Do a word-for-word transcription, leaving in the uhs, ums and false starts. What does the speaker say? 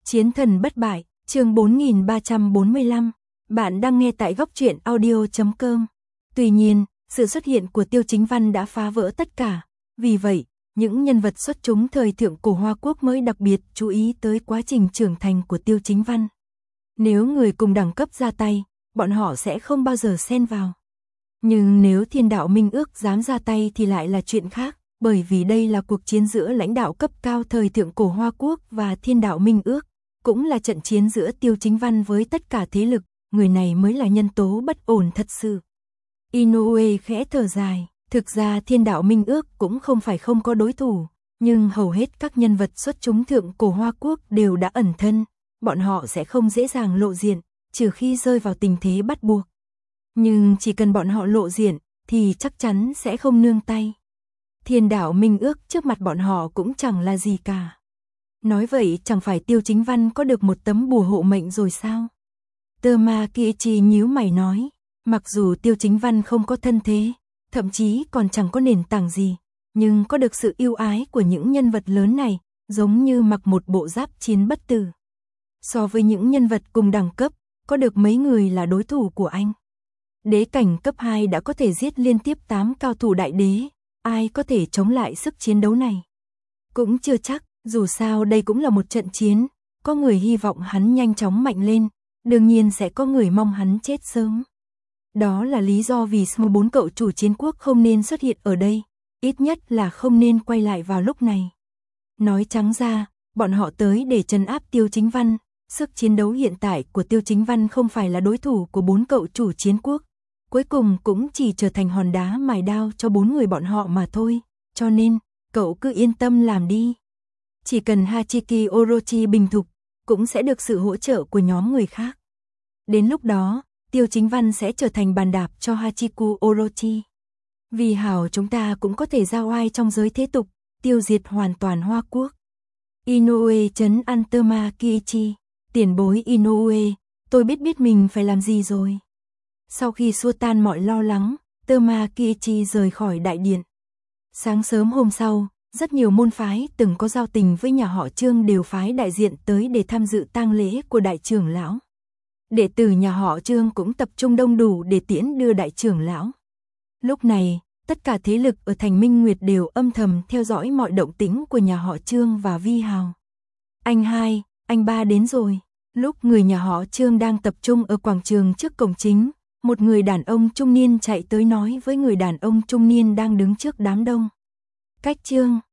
Chiến thần bất bại, chương bốn nghìn ba trăm bốn mươi lăm. Bạn đang nghe tại góc truyện audio chấm com. Tuy nhiên, sự xuất hiện của Tiêu Chính Văn đã phá vỡ tất cả. Vì vậy, những nhân vật xuất chúng thời thượng cổ Hoa Quốc mới đặc biệt chú ý tới quá trình trưởng thành của Tiêu Chính Văn. Nếu người cùng đẳng cấp ra tay, bọn họ sẽ không bao giờ xen vào. Nhưng nếu Thiên Đạo Minh Ước dám ra tay thì lại là chuyện khác, bởi vì đây là cuộc chiến giữa lãnh đạo cấp cao thời thượng cổ Hoa Quốc và Thiên Đạo Minh Ước, cũng là trận chiến giữa Tiêu Chính Văn với tất cả thế lực, người này mới là nhân tố bất ổn thật sự. Inoue khẽ thở dài, thực ra Thiên Đạo Minh Ước cũng không phải không có đối thủ, nhưng hầu hết các nhân vật xuất chúng thượng cổ Hoa Quốc đều đã ẩn thân, bọn họ sẽ không dễ dàng lộ diện, trừ khi rơi vào tình thế bắt buộc. Nhưng chỉ cần bọn họ lộ diện, thì chắc chắn sẽ không nương tay. Thiên Đạo Minh Ước trước mặt bọn họ cũng chẳng là gì cả. Nói vậy chẳng phải Tiêu Chính Văn có được một tấm bùa hộ mệnh rồi sao? Tama Kiichi nhíu mày nói, mặc dù Tiêu Chính Văn không có thân thế, thậm chí còn chẳng có nền tảng gì, nhưng có được sự yêu ái của những nhân vật lớn này, giống như mặc một bộ giáp chiến bất tử. So với những nhân vật cùng đẳng cấp, có được mấy người là đối thủ của anh. Đế cảnh cấp hai đã có thể giết liên tiếp tám cao thủ đại đế, ai có thể chống lại sức chiến đấu này? Cũng chưa chắc, dù sao đây cũng là một trận chiến, có người hy vọng hắn nhanh chóng mạnh lên, đương nhiên sẽ có người mong hắn chết sớm. Đó là lý do vì sao bốn cậu chủ chiến quốc không nên xuất hiện ở đây, ít nhất là không nên quay lại vào lúc này. Nói trắng ra, bọn họ tới để trấn áp Tiêu Chính Văn, sức chiến đấu hiện tại của Tiêu Chính Văn không phải là đối thủ của bốn cậu chủ chiến quốc. Cuối cùng cũng chỉ trở thành hòn đá mài đao cho bốn người bọn họ mà thôi, cho nên, cậu cứ yên tâm làm đi. Chỉ cần Hachiki Orochi bình thục, cũng sẽ được sự hỗ trợ của nhóm người khác. Đến lúc đó, Tiêu Chính Văn sẽ trở thành bàn đạp cho Hachiku Orochi. Vì hảo chúng ta cũng có thể giao oai trong giới thế tục, tiêu diệt hoàn toàn Hoa Quốc. Inoue trấn an Tama Kiichi, tiền bối Inoue, tôi biết biết mình phải làm gì rồi. Sau khi xua tan mọi lo lắng, Tama Kiichi rời khỏi đại điện. Sáng sớm hôm sau, rất nhiều môn phái từng có giao tình với nhà họ Trương đều phái đại diện tới để tham dự tang lễ của đại trưởng lão. Đệ tử nhà họ Trương cũng tập trung đông đủ để tiễn đưa đại trưởng lão. Lúc này, tất cả thế lực ở thành Minh Nguyệt đều âm thầm theo dõi mọi động tĩnh của nhà họ Trương và Vi Hào. Anh hai, anh ba đến rồi. Lúc người nhà họ Trương đang tập trung ở quảng trường trước cổng chính, một người đàn ông trung niên chạy tới nói với người đàn ông trung niên đang đứng trước đám đông. Cách Trương,